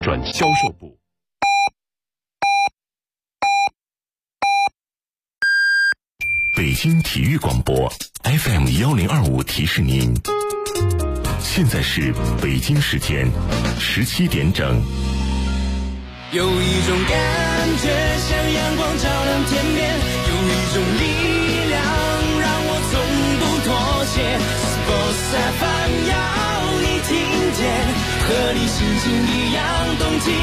转销售部。北京体育广播 FM1025提示您，现在是北京时间17点整。 有一种感觉像阳光照亮天边，有一种力量让我从不妥协。Sports FM 要你听见，和你心情一样动起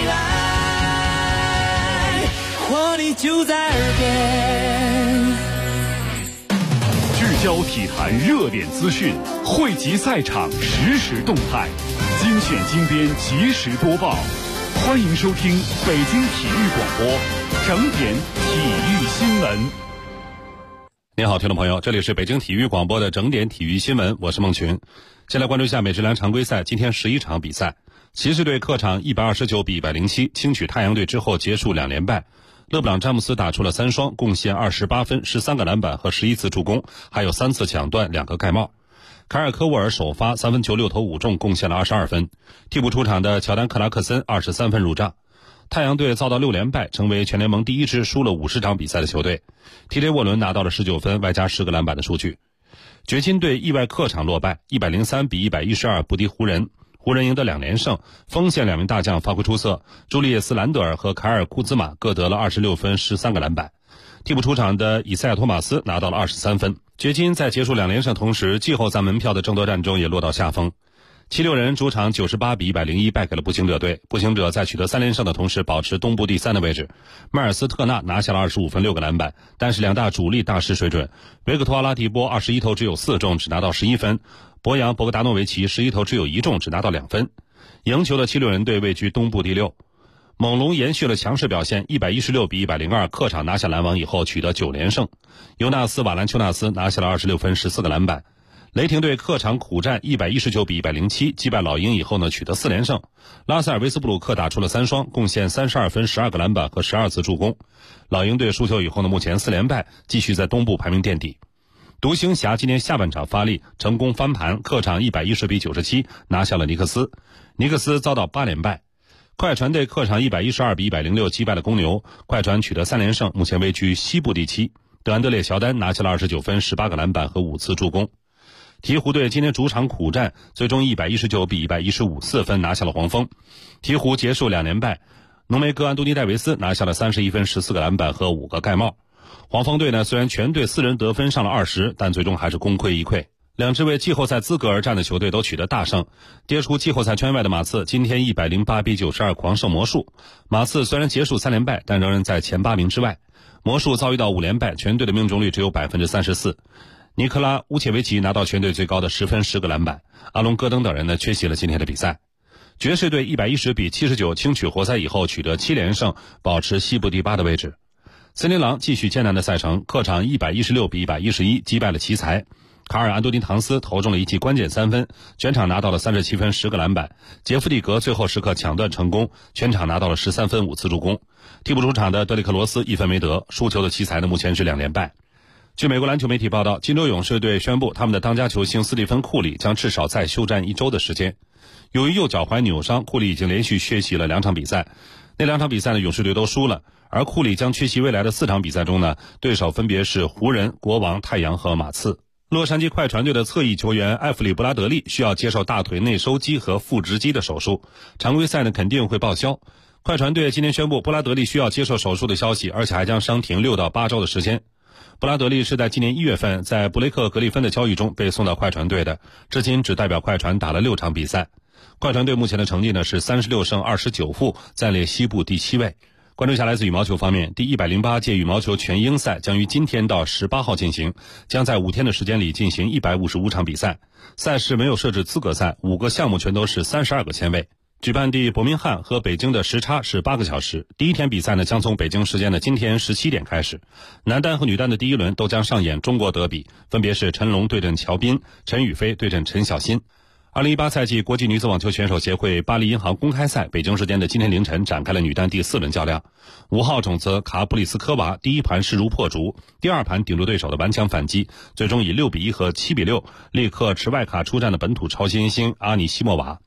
来，活力就在耳边。 聚焦体坛热点资讯，汇集赛场实时动态，精选精编及时播报。欢迎收听北京体育广播整点体育新闻。 您好，听众朋友，这里是北京体育广播的整点体育新闻，我是孟群。先来关注一下美职篮常规赛今天11场比赛。骑士队客场129比107轻取太阳队之后结束2连败。勒布朗詹姆斯打出了3双，贡献28分、13个篮板和11次助攻，还有3次抢断、2个盖帽。凯尔科沃尔首发3分球6投5中，贡献了22分。替补出场的乔丹克拉克森23分入账。太阳队遭到6连败，成为全联盟第一支输了50场比赛的球队。TJ 沃伦拿到了19分，外加10个篮板的数据。掘金队意外客场落败，103比112不敌湖人。湖人赢得2连胜，锋线2名大将发挥出色，朱利叶斯·兰德尔和凯尔·库兹马各得了26分、13个篮板。替补出场的以赛亚·托马斯拿到了23分。掘金在结束2连胜同时，季后赛门票的争夺战中也落到下风。76人主场98比101败给了步行者队。步行者在取得3连胜的同时，保持东部第3的位置。迈尔斯特纳拿下了25分6个篮板，但是2大主力大失水准。维克托·阿拉迪波21投只有4中，只拿到11分。博扬·博格达诺维奇11投只有1中，只拿到2分。赢球的76人队位居东部第6。猛龙延续了强势表现，116比102客场拿下篮网以后取得9连胜。尤纳斯·瓦兰丘纳斯拿下了26分14个篮板。雷霆队客场苦战119比107击败老鹰以后呢，取得4连胜。拉塞尔·威斯布鲁克打出了3双，贡献32分12个篮板和12次助攻。老鹰队输球以后呢，目前4连败，继续在东部排名垫底。独行侠今年下半场发力，成功翻盘，客场110比97拿下了尼克斯。尼克斯遭到8连败。快船队客场112比106击败了公牛，快船取得3连胜，目前位居西部第7。德安德烈·乔丹拿下了29分18个篮板和5次助攻。鹈鹕队今天主场苦战，最终119比115，4分拿下了黄蜂。鹈鹕结束2连败，浓眉哥安东尼·戴维斯拿下了31分14个篮板和5个盖帽。黄蜂队呢，虽然全队4人得分上了20，但最终还是功亏一篑。2支为季后赛资格而战的球队都取得大胜。跌出季后赛圈外的马刺今天108比92狂胜魔术。马刺虽然结束3连败，但仍然在前8名之外。魔术遭遇到5连败，全队的命中率只有 34%。尼克拉·乌切维奇拿到全队最高的10分10个篮板。阿隆·戈登等人呢缺席了今天的比赛。爵士队110比79轻取活塞以后取得7连胜，保持西部第8的位置。森林狼继续艰难的赛程，客场116比111击败了奇才。卡尔·安东尼·唐斯投中了一记关键3分，全场拿到了37分10个篮板。杰夫蒂格最后时刻抢断成功，全场拿到了13分5次助攻。替补出场的德里克·罗斯1分没得，输球的奇才呢目前是2连败。据美国篮球媒体报道，金州勇士队宣布他们的当家球星斯蒂芬·库里将至少再休战1周的时间。由于右脚踝扭伤，库里已经连续缺席了2场比赛。那2场比赛呢，勇士队都输了，而库里将缺席未来的4场比赛中呢，对手分别是湖人、国王、太阳和马刺。洛杉矶快船队的侧翼球员艾弗里·布拉德利需要接受大腿内收肌和腹直肌的手术，常规赛呢肯定会报销。快船队今天宣布布拉德利需要接受手术的消息，而且还将伤停6到8周的时间。布拉德利是在今年1月份在布雷克·格里芬的交易中被送到快船队的，至今只代表快船打了6场比赛。快船队目前的成绩呢是36胜29负，暂列西部第7位。关注一下来自羽毛球方面，第108届羽毛球全英赛将于今天到18号进行，将在5天的时间里进行155场比赛。赛事没有设置资格赛，5个项目全都是32个签位。举办地伯明翰和北京的时差是8个小时。第一天比赛呢将从北京时间的今天17点开始。男单和女单的第1轮都将上演中国德比，分别是陈龙对阵乔彬，陈雨菲对阵陈小新。2018赛季国际女子网球选手协会巴黎银行公开赛北京时间的今天凌晨展开了女单第4轮较量。5号种子卡普里斯科娃第一盘势如破竹，第2盘顶住对手的顽强反击，最终以6比1和7比6力克持外卡出战的本土超新星阿尼西莫娃。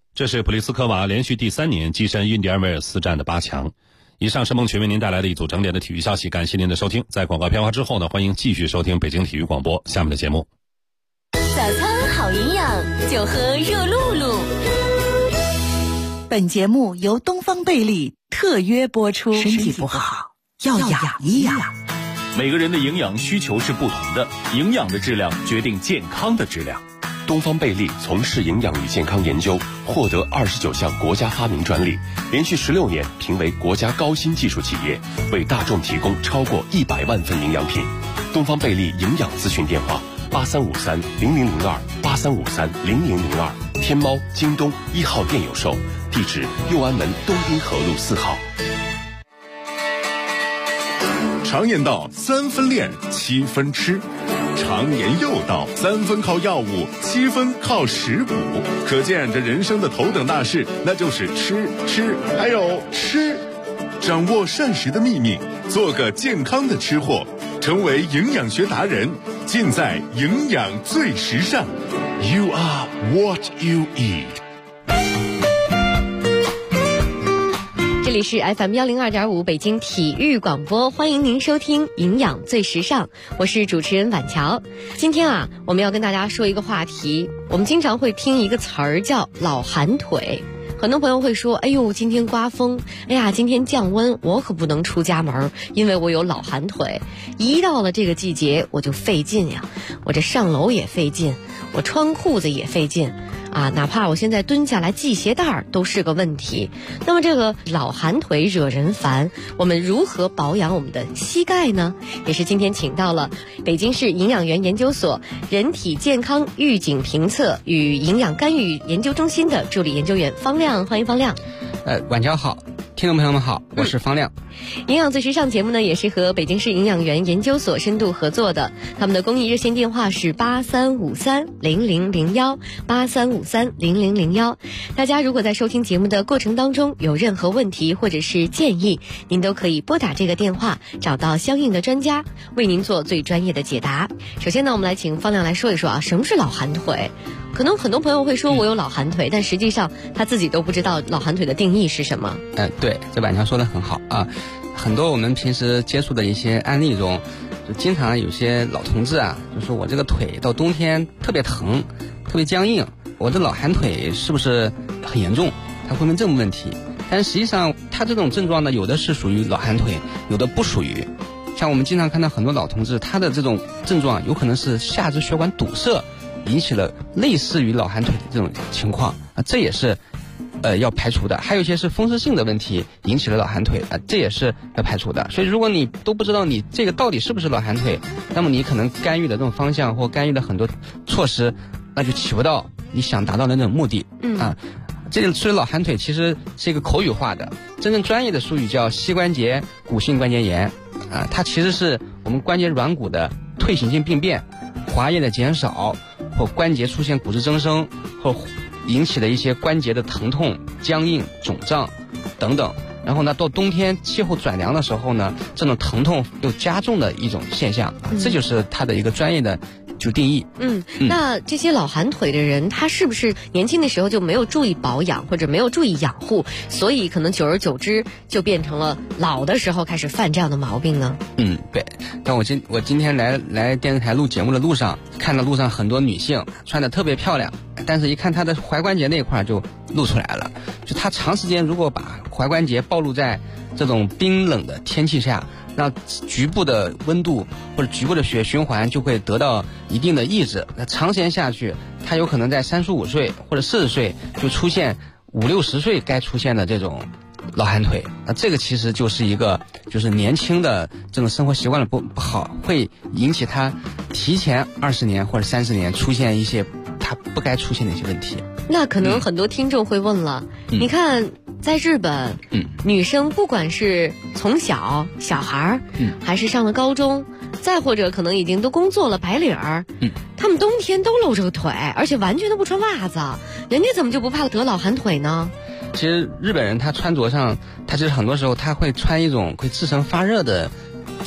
这是普利斯科娃连续第3年跻身印第安威尔斯站的8强。以上是孟群为您带来的一组整点的体育消息，感谢您的收听。在广告片花之后呢，欢迎继续收听北京体育广播下面的节目。 早餐好营养，就喝热露露。 本节目由东方贝利特约播出。身体不好，要养一养。 每个人的营养需求是不同的，营养的质量决定健康的质量。 东方贝利从事营养与健康研究，获得29项国家发明专利，连续16年评为国家高新技术企业，为大众提供超过100万份营养品。东方贝利营养咨询电话83530002，83530002，天猫、京东1号店有售，地址右安门东滨河路4号。 常言道3分练7分吃，常言又道3分靠药物7分靠食补，可见这人生的头等大事那就是吃还有吃。掌握膳食的秘密，做个健康的吃货，成为营养学达人，尽在营养最时尚。 You are what you eat。 这里是 FM 102.5北京体育广播，欢迎您收听营养最时尚，我是主持人婉乔。今天我们要跟大家说一个话题，我们经常会听一个词儿叫老寒腿。很多朋友会说，哎呦，今天刮风，哎呀，今天降温，我可不能出家门，因为我有老寒腿。一到了这个季节，我就费劲呀，我这上楼也费劲，我穿裤子也费劲啊，哪怕我现在蹲下来系鞋带都是个问题。那么这个老寒腿惹人烦，我们如何保养我们的膝盖呢？也是今天请到了北京市营养园研究所人体健康预警评测与营养干预研究中心的助理研究员方亮，欢迎方亮。 晚上好，听众朋友们好，我是方亮。 营养最时尚节目呢，也是和北京市营养园研究所深度合作的，他们的公益热线电话是83530001，83530001。大家如果在收听节目的过程当中有任何问题或者是建议，您都可以拨打这个电话，找到相应的专家，为您做最专业的解答。首先呢，我们来请方亮来说一说什么是老寒腿。可能很多朋友会说我有老寒腿，但实际上他自己都不知道老寒腿的定义是什么。 对，这婉乔说的很好啊。很多我们平时接触的一些案例中，就经常有些老同志就说我这个腿到冬天特别疼，特别僵硬，我这老寒腿是不是很严重？他会问这种问题。但实际上他这种症状呢，有的是属于老寒腿，有的不属于。像我们经常看到很多老同志，他的这种症状有可能是下肢血管堵塞引起了类似于老寒腿的这种情况这也是要排除的。还有一些是风湿性的问题引起了老寒腿这也是要排除的。所以如果你都不知道你这个到底是不是老寒腿，那么你可能干预的这种方向或干预的很多措施，那就起不到你想达到的那种目的这个所以老寒腿其实是一个口语化的，真正专业的术语叫膝关节骨性关节炎它其实是我们关节软骨的退行性病变、滑液的减少，或关节出现骨质增生，或引起的一些关节的疼痛、僵硬、肿胀等等。然后呢，到冬天气候转凉的时候呢，这种疼痛又加重的一种现象这就是它的一个专业的就定义。 那这些老寒腿的人，他是不是年轻的时候就没有注意保养或者没有注意养护，所以可能久而久之就变成了老的时候开始犯这样的毛病呢？ 对。但我今天来电视台录节目的路上，看到路上很多女性穿得特别漂亮，但是一看她的踝关节那一块就露出来了。就她长时间如果把踝关节暴露在这种冰冷的天气下，那局部的温度或者局部的血液循环就会得到一定的抑制。那长时间下去，它有可能在35岁或者40岁就出现50、60岁该出现的这种老寒腿。这个其实就是一个就是年轻的这种生活习惯的不好，会引起他提前20年或者30年出现一些他不该出现的一些问题。 那可能很多听众会问了，你看在日本女生不管是从小孩还是上了高中，再或者可能已经都工作了白领他们冬天都露着个腿，而且完全都不穿袜子，人家怎么就不怕得老寒腿呢？ 其实日本人他穿着上，他其实很多时候他会穿一种会自身发热的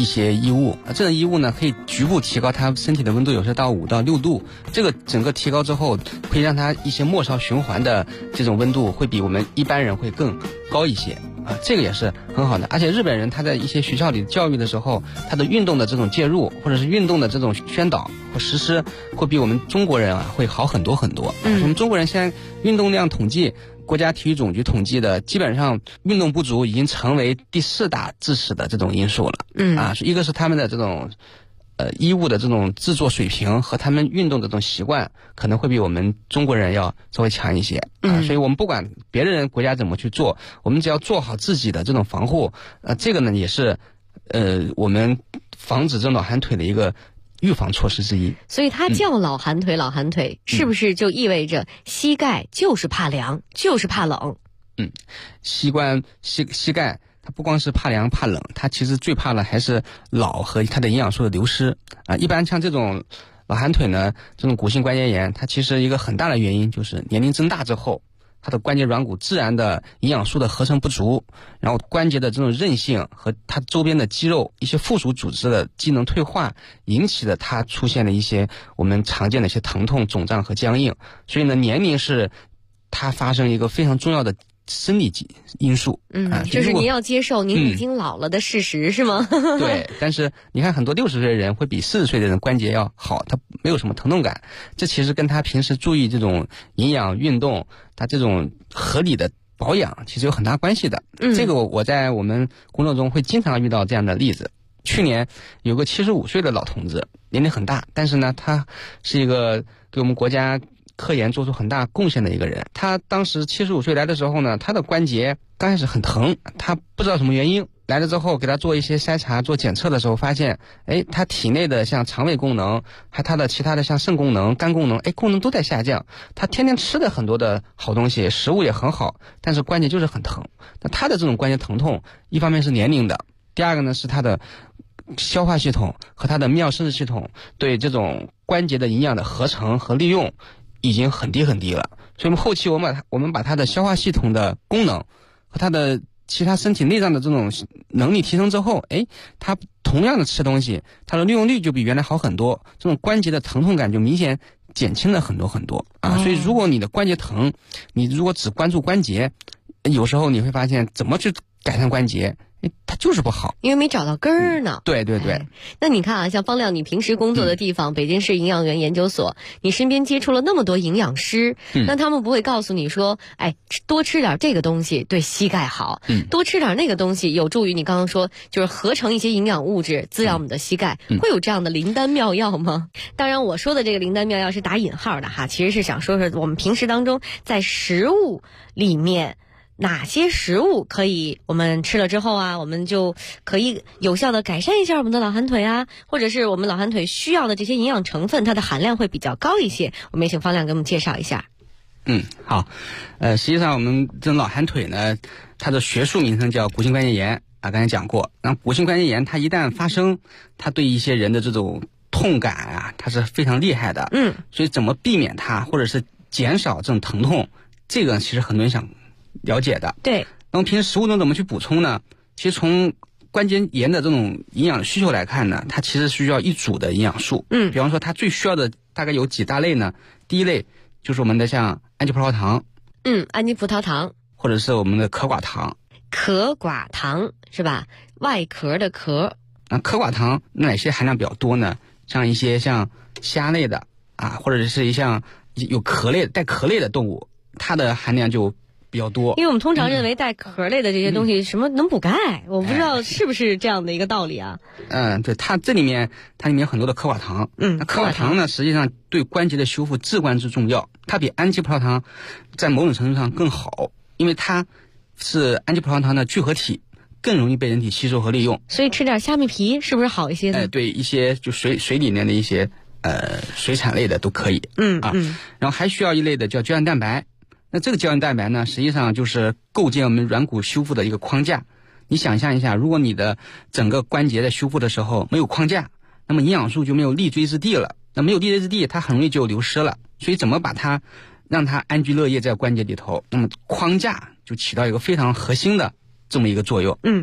一些衣物，这种衣物呢可以局部提高他身体的温度，有时到5到6度。这个整个提高之后，可以让他一些末梢循环的这种温度会比我们一般人会更高一些啊，这个也是很好的。而且日本人他在一些学校里教育的时候，他的运动的这种介入或者是运动的这种宣导和实施，会比我们中国人会好很多很多。我们中国人现在运动量统计，国家体育总局统计的，基本上运动不足已经成为第4大致死的这种因素了。一个是他们的这种衣物的这种制作水平和他们运动的这种习惯，可能会比我们中国人要稍微强一些。所以我们不管别的人国家怎么去做，我们只要做好自己的这种防护。这个呢也是我们防止这种老寒腿的一个预防措施之一。 所以它叫老寒腿，老寒腿是不是就意味着膝盖就是怕凉，就是怕冷？ 膝盖它不光是怕凉怕冷，它其实最怕的还是老和它的营养素的流失啊。一般像这种老寒腿呢，这种骨性关节炎，它其实一个很大的原因就是年龄增大之后，它的关节软骨自然的营养素的合成不足，然后关节的这种韧性和它周边的肌肉一些附属组织的机能退化，引起的它出现了一些我们常见的一些疼痛、肿胀和僵硬。所以呢，年龄是它发生一个非常重要的生理因素。 就是您要接受您已经老了的事实，是吗？ 对，但是你看很多60岁的人会比40岁的人关节要好，他没有什么疼痛感，这其实跟他平时注意这种营养运动，他这种合理的保养其实有很大关系的。这个我在我们工作中会经常遇到这样的例子。去年有个75岁的老同志，年龄很大，但是呢他是一个给我们国家科研做出很大贡献的一个人。他当时75岁来的时候呢，他的关节刚开始很疼，他不知道什么原因。来了之后给他做一些筛查做检测的时候发现，他体内的像肠胃功能还他的其他的像肾功能肝功能功能都在下降。他天天吃的很多的好东西，食物也很好，但是关节就是很疼。那他的这种关节疼痛一方面是年龄的，第二个呢是他的消化系统和他的泌尿生殖系统对这种关节的营养的合成和利用已经很低很低了。所以我们后期我们把他的消化系统的功能和他的其他身体内脏的这种能力提升之后，他同样的吃东西，他的利用率就比原来好很多，这种关节的疼痛感就明显减轻了很多很多啊。所以如果你的关节疼，你如果只关注关节，有时候你会发现怎么去改善关节它就是不好， 因为没找到根儿呢。 对对对。 那你看啊，像方亮，你平时工作的地方，北京市营养员研究所，你身边接触了那么多营养师，那他们不会告诉你说，多吃点这个东西对膝盖好，多吃点那个东西有助于你刚刚说就是合成一些营养物质，滋养我们的膝盖，会有这样的灵丹妙药吗？当然，我说的这个灵丹妙药是打引号的哈，其实是想说说我们平时当中在食物里面。哪些食物可以我们吃了之后啊，我们就可以有效的改善一下我们的老寒腿啊，或者是我们老寒腿需要的这些营养成分，它的含量会比较高一些。我们也请方亮给我们介绍一下。 好，实际上我们这种老寒腿呢，它的学术名称叫骨性关节炎啊，刚才讲过。那骨性关节炎它一旦发生，它对一些人的这种痛感啊，它是非常厉害的。所以怎么避免它，或者是减少这种疼痛，这个其实很多人想了解的。 对。 那么平时食物中怎么去补充呢？其实从关节炎的这种营养需求来看呢，它其实需要一组的营养素。比方说它最需要的大概有几大类呢？第一类就是我们的像氨基葡萄糖。 氨基葡萄糖。 或者是我们的壳寡糖。 壳寡糖是吧？外壳的壳。 那壳寡糖哪些含量比较多呢？像一些像虾类的啊，或者是像有壳类带壳类的动物，它的含量就比较多。 因为我们通常认为带壳类的这些东西什么能补钙，我不知道是不是这样的一个道理啊。 对，它里面有很多的壳寡糖。那壳寡糖呢，实际上对关节的修复至关之重要，它比氨基葡萄糖在某种程度上更好，因为它是氨基葡萄糖的聚合体，更容易被人体吸收和利用。 所以吃点虾米皮是不是好一些呢？ 对，一些就水里面的一些水产类的都可以。然后还需要一类的叫胶原蛋白。那这个胶原蛋白呢，实际上就是构建我们软骨修复的一个框架。你想象一下，如果你的整个关节在修复的时候没有框架，那么营养素就没有立锥之地了。那没有立锥之地，它很容易就流失了。所以怎么把它让它安居乐业在关节里头，那么框架就起到一个非常核心的这么一个作用。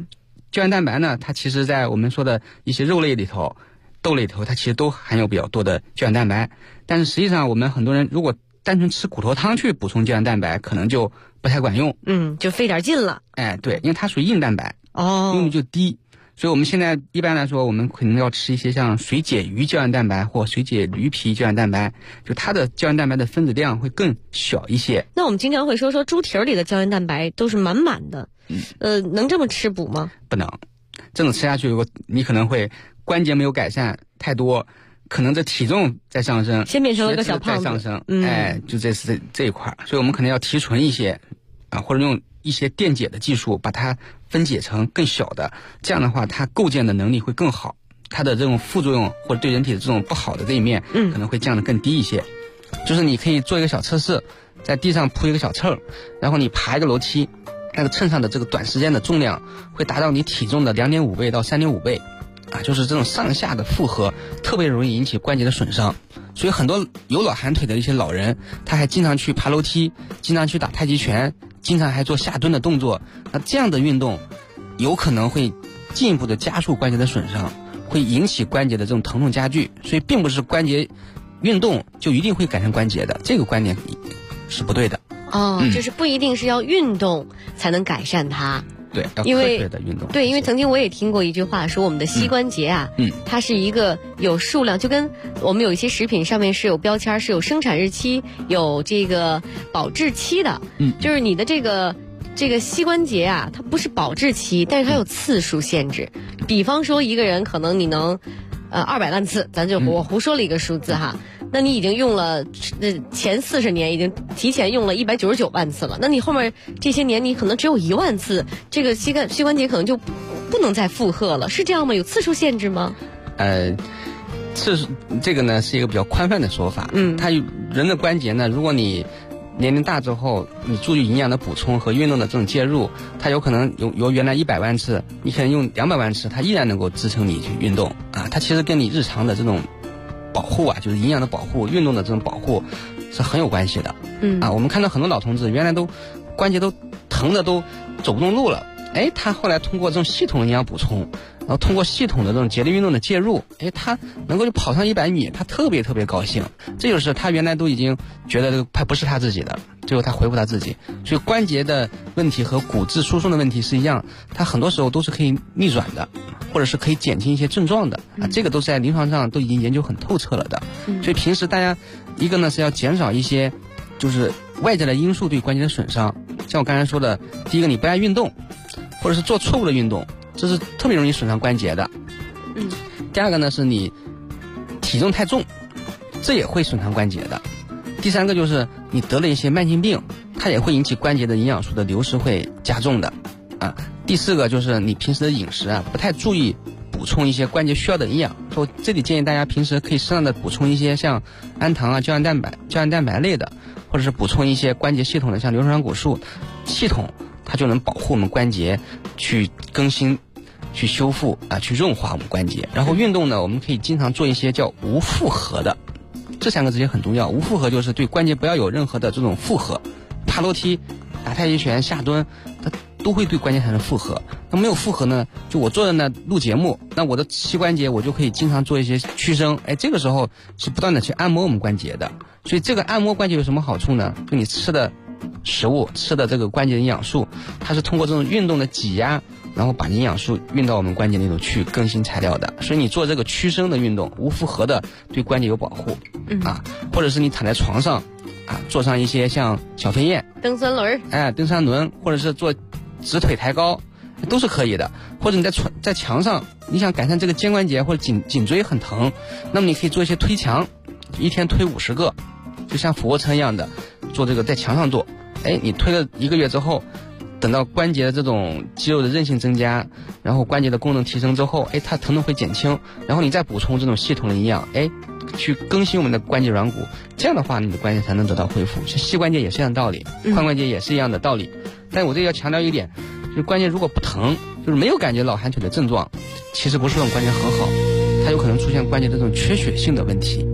胶原蛋白呢，它其实在我们说的一些肉类里头、豆类里头，它其实都含有比较多的胶原蛋白。但是实际上，我们很多人如果单纯吃骨头汤去补充胶原蛋白，可能就不太管用。 就费点劲了。 对，因为它属于硬蛋白，用率就低。所以我们现在一般来说，我们可能要吃一些像水解鱼胶原蛋白或水解驴皮胶原蛋白，就它的胶原蛋白的分子量会更小一些。 那我们经常会说猪蹄儿里的胶原蛋白都是满满的，能这么吃补吗？不能， 这种吃下去，你可能会关节没有改善太多，可能这体重在上升， 先变成了个小胖子， 在上升，就这一块，所以我们可能要提纯一些或者用一些电解的技术把它分解成更小的，这样的话它构建的能力会更好，它的这种副作用或者对人体的这种不好的这一面可能会降得更低一些。就是你可以做一个小测试，在地上铺一个小秤，然后你爬一个楼梯，那个秤上的这个短时间的重量会达到你体重的2.5倍到3.5倍就是这种上下的负荷特别容易引起关节的损伤。所以很多有老寒腿的一些老人，他还经常去爬楼梯，经常去打太极拳，经常还做下蹲的动作，那这样的运动有可能会进一步的加速关节的损伤，会引起关节的这种疼痛加剧。所以并不是关节运动就一定会改善关节的，这个观点是不对的。 就是不一定是要运动才能改善它。 对，要科学的运动。 对，因为曾经我也听过一句话说，我们的膝关节它是一个有数量，就跟我们有一些食品上面是有标签，是有生产日期、有这个保质期的。就是你的这个膝关节它不是保质期，但是它有次数限制。比方说一个人可能你能200万次，咱就我胡说了一个数字哈。那你已经用了前40年已经提前用了199万次了，那你后面这些年你可能只有1万次，这个膝关节可能就不能再负荷了，是这样吗？有次数限制吗？ 次数这个呢是一个比较宽泛的说法。它人的关节呢，如果你年龄大之后，你注意营养的补充和运动的这种介入，它有可能由原来100万次，你可能用200万次，它依然能够支撑你去运动它其实跟你日常的这种保护就是营养的保护、运动的这种保护是很有关系的。我们看到很多老同志原来都关节都疼的都走不动路了，他后来通过这种系统的营养补充，然后通过系统的这种节律运动的介入，他能够就跑上100米，他特别高兴。这就是他原来都已经觉得这个不是他自己的，最后他恢复他自己。所以关节的问题和骨质疏松的问题是一样，它很多时候都是可以逆转的，或者是可以减轻一些症状的这个都是在临床上都已经研究很透彻了的。所以平时大家一个呢是要减少一些就是外在的因素对关节的损伤，像我刚才说的，第一个你不爱运动，或者是做错误的运动，这是特别容易损伤关节的。第二个呢是你体重太重，这也会损伤关节的。第三个就是你得了一些慢性病，它也会引起关节的营养素的流失会加重的第四个就是你平时的饮食不太注意补充一些关节需要的营养。所以这里建议大家平时可以适当的补充一些像氨糖胶原蛋白类的，或者是补充一些关节系统的像硫酸骨素系统，它就能保护我们关节去更新、去修复去润滑我们关节。然后运动呢，我们可以经常做一些叫无负荷的，这3个字也很重要。无负荷就是对关节不要有任何的这种负荷，爬楼梯、打太极拳、下蹲，它都会对关节产生负荷。那没有负荷呢，就我坐在那录节目，那我的膝关节我就可以经常做一些屈伸，这个时候是不断的去按摩我们关节的。所以这个按摩关节有什么好处呢？就你吃的食物、吃的这个关节的营养素，它是通过这种运动的挤压，然后把营养素运到我们关节里头去更新材料的。所以你做这个屈伸的运动，无负荷的，对关节有保护或者是你躺在床上做上一些像小飞燕、 蹬三轮蹬三轮，或者是做直腿抬高，都是可以的。或者你在墙上，你想改善这个肩关节或者颈椎很疼，那么你可以做一些推墙，一天推50个，就像俯卧撑一样的做这个，在墙上做。你推了1个月之后，等到关节的这种肌肉的韧性增加，然后关节的功能提升之后，它疼痛会减轻，然后你再补充这种系统的营养，去更新我们的关节软骨，这样的话你的关节才能得到恢复。膝关节也是一样的道理，髋关节也是一样的道理。但我这要强调一点，就是关节如果不疼，就是没有感觉老寒腿的症状，其实不是我们关节很好，它有可能出现关节这种缺血性的问题。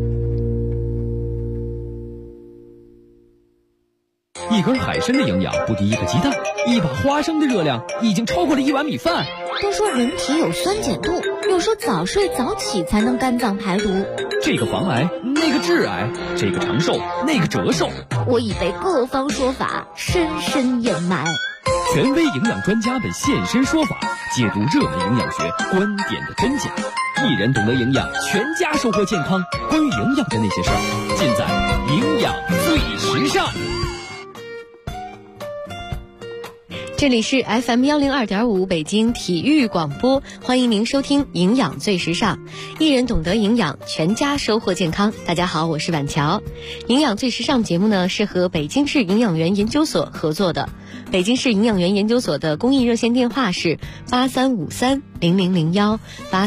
一根海参的营养不敌一个鸡蛋，一把花生的热量已经超过了1碗米饭。 都说人体有酸碱度，又说早睡早起才能肝脏排毒。 这个防癌，那个致癌，这个长寿，那个折寿。 我已被各方说法深深掩埋。 权威营养专家们现身说法，解读热门营养学观点的真假。一人懂得营养，全家收获健康。关于营养的那些事儿，尽在营养最时尚。 这里是 FM102.5 北京体育广播，欢迎您收听营养最时尚，一人懂得营养，全家收获健康。大家好，我是婉乔。营养最时尚节目呢是和北京市营养员研究所合作的。北京市营养员研究所的公益热线电话是83530001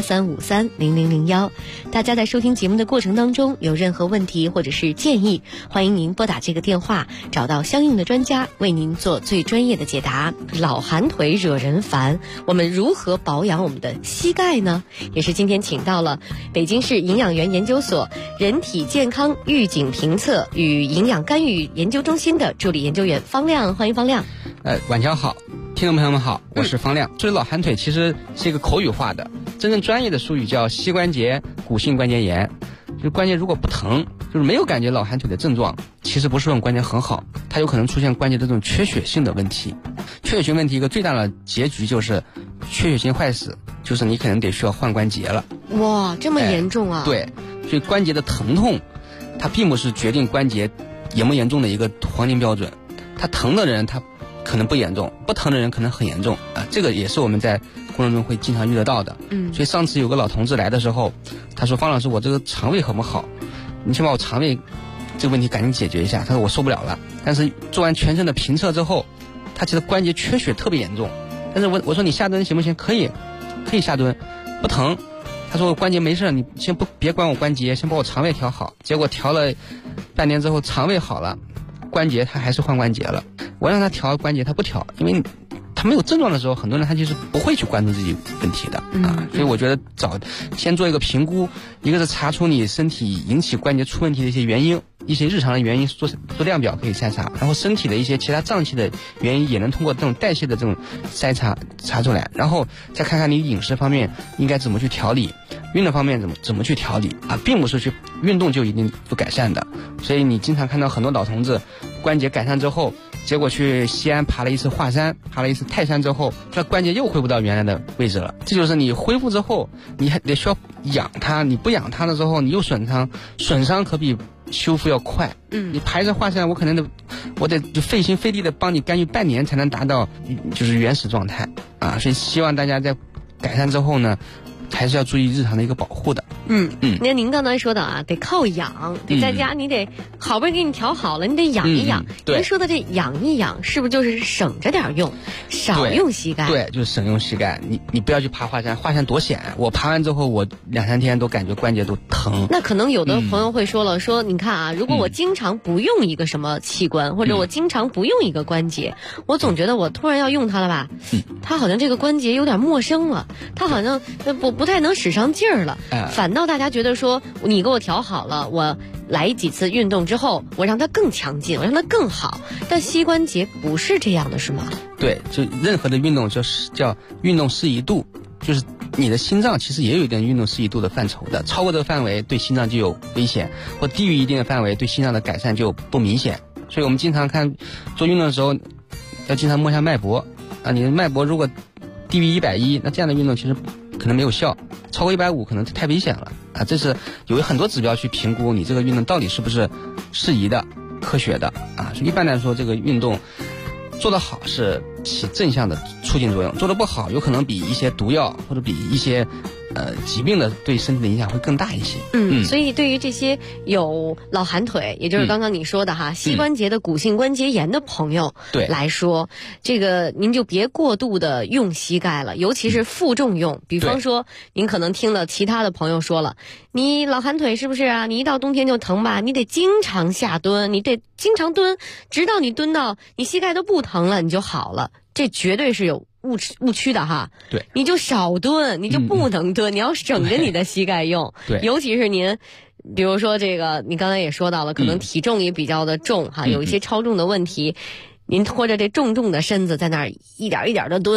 83530001。大家在收听节目的过程当中有任何问题或者是建议，欢迎您拨打这个电话，找到相应的专家为您做最专业的解答。老寒腿惹人烦，我们如何保养我们的膝盖呢？也是今天请到了北京市营养员研究所人体健康预警评测与营养干预研究中心的助理研究员方亮，欢迎方亮。 晚上好，听众朋友们好，我是方亮。这老寒腿其实是一个口语化的，真正专业的术语叫膝关节骨性关节炎。就关节如果不疼，就是没有感觉老寒腿的症状，其实不是说关节很好，它有可能出现关节的这种缺血性的问题。缺血性问题一个最大的结局就是缺血性坏死，就是你可能得需要换关节了。 哇，这么严重啊？ 对，所以关节的疼痛，它并不是决定关节严不严重的一个黄金标准。它疼的人，它可能不严重，不疼的人可能很严重啊，这个也是我们在过程中会经常遇得到的。所以上次有个老同志来的时候，他说方老师，我这个肠胃很不好，你先把我肠胃这个问题赶紧解决一下。他说我受不了了。但是做完全身的评测之后，他其实关节缺血特别严重。但是我说你下蹲行不行？可以下蹲，不疼。他说我关节没事，你先别管我关节，先把我肠胃调好。结果调了半年之后，肠胃好了，关节他还是换关节了。我让他调关节，他不调，因为他没有症状的时候，很多人他其实不会去关注自己问题的啊。所以我觉得先做一个评估，一个是查出你身体引起关节出问题的一些原因，一些日常的原因做量表可以筛查，然后身体的一些其他脏器的原因也能通过这种代谢的这种筛查出来，然后再看看你饮食方面应该怎么去调理，运动方面怎么去调理啊，并不是去运动就一定有改善的。所以你经常看到很多老同志关节改善之后，结果去西安爬了一次华山，爬了一次泰山之后，这关节又恢复到原来的位置了。这就是你恢复之后，你还得需要养它，你不养它的时候，你又损伤可比修复要快。你爬一次华山，我得就费心费力的帮你干预半年才能达到就是原始状态啊。所以希望大家在改善之后呢，还是要注意日常的一个保护的。 那您刚才说的啊，得靠养，得在家你得好不容易给你调好了，你得养一养。您说的这养一养，是不是就是省着点用，少用膝盖？ 对，就是省用膝盖。你不要去爬华山，华山多险！我爬完之后，我2-3天都感觉关节都疼。 那可能有的朋友会说了，说你看啊，如果我经常不用一个什么器官，或者我经常不用一个关节，我总觉得我突然要用它了吧，它好像这个关节有点陌生了，它好像不太能使上劲儿了，反倒大家觉得说你给我调好了，我来几次运动之后，我让它更强劲，我让它更好。但膝关节不是这样的，是吗？ 对，就任何的运动就是叫运动适宜度，就是你的心脏其实也有一点运动适宜度的范畴的，超过这个范围对心脏就有危险，或低于一定的范围对心脏的改善就不明显。所以我们经常看做运动的时候要经常摸一下脉搏啊，你的脉搏如果低于110，那这样的运动其实可能没有效，超过150可能太危险了啊！这是有很多指标去评估你这个运动到底是不是适宜的、科学的啊。所以一般来说，这个运动做得好是起正向的促进作用，做得不好有可能比一些毒药或者比一些疾病的对身体的影响会更大一些。 所以对于这些有老寒腿，也就是刚刚你说的哈，膝关节的骨性关节炎的朋友来说，这个您就别过度的用膝盖了，尤其是负重用。比方说，您可能听了其他的朋友说了，你老寒腿是不是啊？你一到冬天就疼吧？你得经常下蹲，你得经常蹲，直到你蹲到你膝盖都不疼了，你就好了。这绝对是有误区的哈。 对， 你就少蹲，你就不能蹲，你要省着你的膝盖用。 对， 尤其是您比如说这个你刚才也说到了，可能体重也比较的重哈，有一些超重的问题，您拖着这重的身子在那儿一点一点的蹲，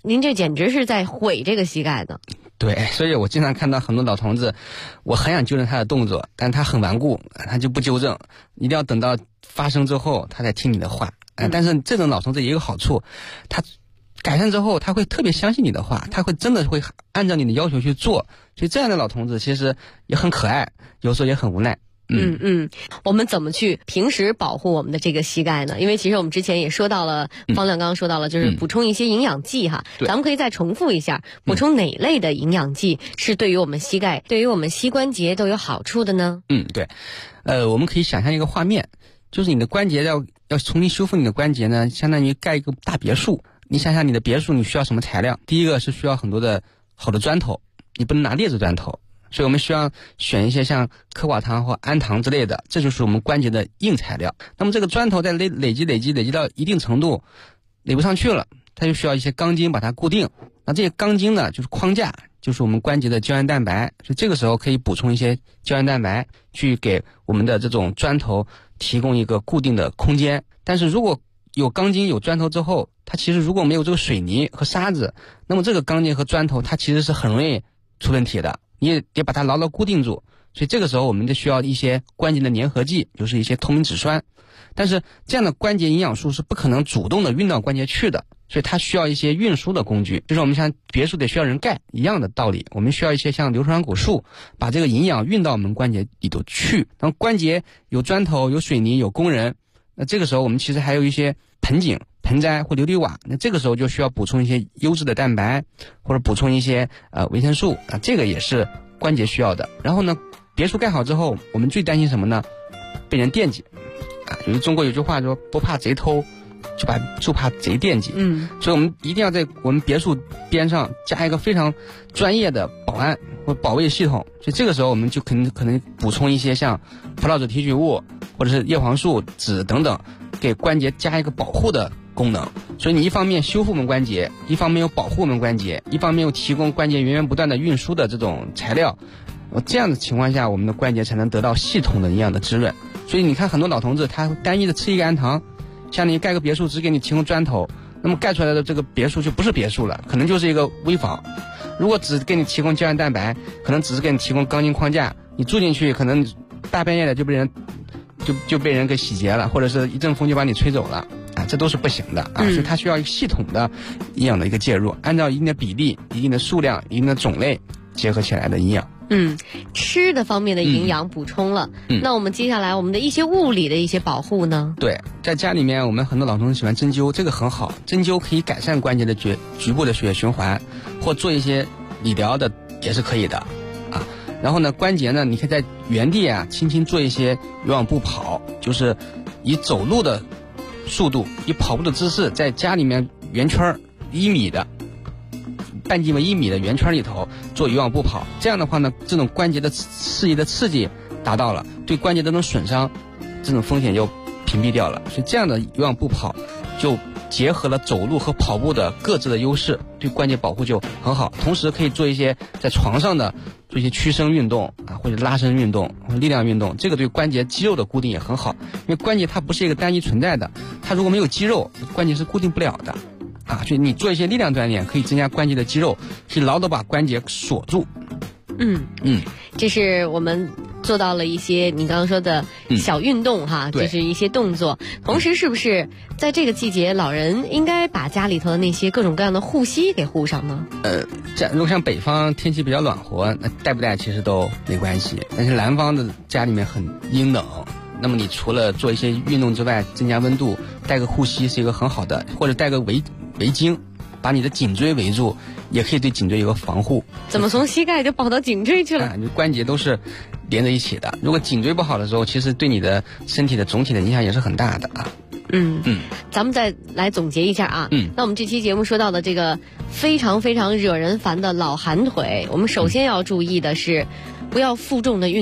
您这简直是在毁这个膝盖呢。 对，所以我经常看到很多老同志，我很想纠正他的动作，但他很顽固，他就不纠正，一定要等到发生之后他才听你的话。但是这种老同志也有好处，他改善之后他会特别相信你的话，他会真的会按照你的要求去做，所以这样的老同志其实也很可爱，有时候也很无奈。 我们怎么去平时保护我们的这个膝盖呢？因为其实我们之前也说到了，方亮刚刚说到了，就是补充一些营养剂哈。咱们可以再重复一下，补充哪类的营养剂是对于我们膝盖、对于我们膝关节都有好处的呢？ 对，我们可以想象一个画面，就是你的关节要重新修复你的关节呢，相当于盖一个大别墅。你想想你的别墅你需要什么材料？第一个是需要很多的好的砖头，你不能拿劣质砖头。所以我们需要选一些像科瓦糖或氨糖之类的，这就是我们关节的硬材料。那么这个砖头在累积到一定程度，垒不上去了，它就需要一些钢筋把它固定。那这些钢筋呢，就是框架，就是我们关节的胶原蛋白。所以这个时候可以补充一些胶原蛋白，去给我们的这种砖头提供一个固定的空间。但是如果有钢筋有砖头之后，它其实如果没有这个水泥和沙子，那么这个钢筋和砖头它其实是很容易出问题的。你也得把它牢牢固定住，所以这个时候我们就需要一些关节的粘合剂，就是一些透明质酸。但是这样的关节营养素是不可能主动的运到关节去的，所以它需要一些运输的工具，就是我们像别墅得需要人盖一样的道理，我们需要一些像硫酸骨素把这个营养运到我们关节里头去。当关节有砖头有水泥有工人，那这个时候我们其实还有一些盆景盆栽或琉璃瓦，那这个时候就需要补充一些优质的蛋白，或者补充一些维生素啊，这个也是关节需要的。然后呢，别墅盖好之后，我们最担心什么呢？被人惦记啊。中国有句话说，不怕贼偷，就怕贼惦记。所以我们一定要在我们别墅边上加一个非常专业的保安或保卫系统。所以这个时候我们就可能补充一些像葡萄籽提取物或者是叶黄素、酯等等，给关节加一个保护的功能。所以你一方面修复我们关节，一方面又保护我们关节，一方面又提供关节源源不断的运输的这种材料，这样的情况下我们的关节才能得到系统的营养的滋润。所以你看很多老同志他单一的吃一个氨糖，像你盖个别墅只给你提供砖头，那么盖出来的这个别墅就不是别墅了，可能就是一个危房。如果只给你提供胶原蛋白，可能只是给你提供钢筋框架，你住进去可能大半夜的就被人给洗劫了，或者是一阵风就把你吹走了啊，这都是不行的啊。所以它需要一个系统的营养的一个介入，按照一定的比例、一定的数量、一定的种类结合起来的营养。 吃的方面的营养补充了，那我们接下来我们的一些物理的一些保护呢？对， 在家里面我们很多老同志喜欢针灸，这个很好，针灸可以改善关节的局部的血液循环，或做一些理疗的也是可以的啊。然后呢，关节呢，你可以在原地啊轻轻做一些有氧步跑，就是以走路的速度，以跑步的姿势，在家里面圆圈1米的半径为1米的圆圈里头做有氧步跑，这样的话呢，这种关节的适宜的刺激达到了，对关节的这种损伤这种风险就屏蔽掉了。所以这样的有氧步跑就结合了走路和跑步的各自的优势，对关节保护就很好。同时可以做一些在床上的做一些屈伸运动啊，或者拉伸运动或者力量运动，这个对关节肌肉的固定也很好。因为关节它不是一个单一存在的，它如果没有肌肉，关节是固定不了的啊。所以你做一些力量锻炼可以增加关节的肌肉，可以牢牢把关节锁住。 这是我们做到了一些你刚刚说的小运动哈，就是一些动作。同时是不是在这个季节老人应该把家里头的那些各种各样的护膝给护上呢？ 如果像北方天气比较暖和，那戴不戴其实都没关系。但是南方的家里面很阴冷，那么你除了做一些运动之外，增加温度，戴个护膝是一个很好的，或者戴个围巾把你的颈椎围住，也可以对颈椎有个防护。 怎么从膝盖就跑到颈椎去了？ 你关节都是连在一起的，如果颈椎不好的时候，其实对你的身体的总体的影响也是很大的啊。 咱们再来总结一下啊。那我们这期节目说到的这个非常非常惹人烦的老寒腿，我们首先要注意的是不要负重的运动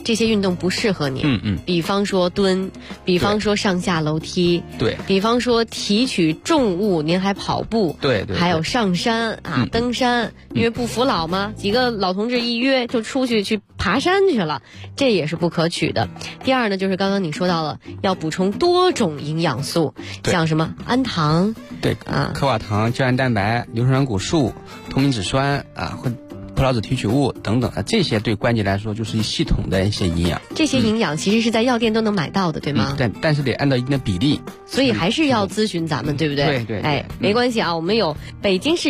这些运动不适合你。比方说蹲，比方说上下楼梯， 对， 比方说提取重物，您还跑步， 对， 还有上山啊，登山，因为不服老嘛，几个老同志一约就出去爬山去了，这也是不可取的。第二呢，就是刚刚你说到了，要补充多种营养素，像什么氨糖， 对啊，科瓦糖、胶原蛋白、硫酸钴素、透明质酸啊，或葡萄籽提取物等等啊，这些对关节来说就是一系统的一些营养。 这些营养其实是在药店都能买到的，对吗？ 但是得按照一定的比例。 所以还是要咨询咱们，对不对？ 对。 没关系啊，我们有北京市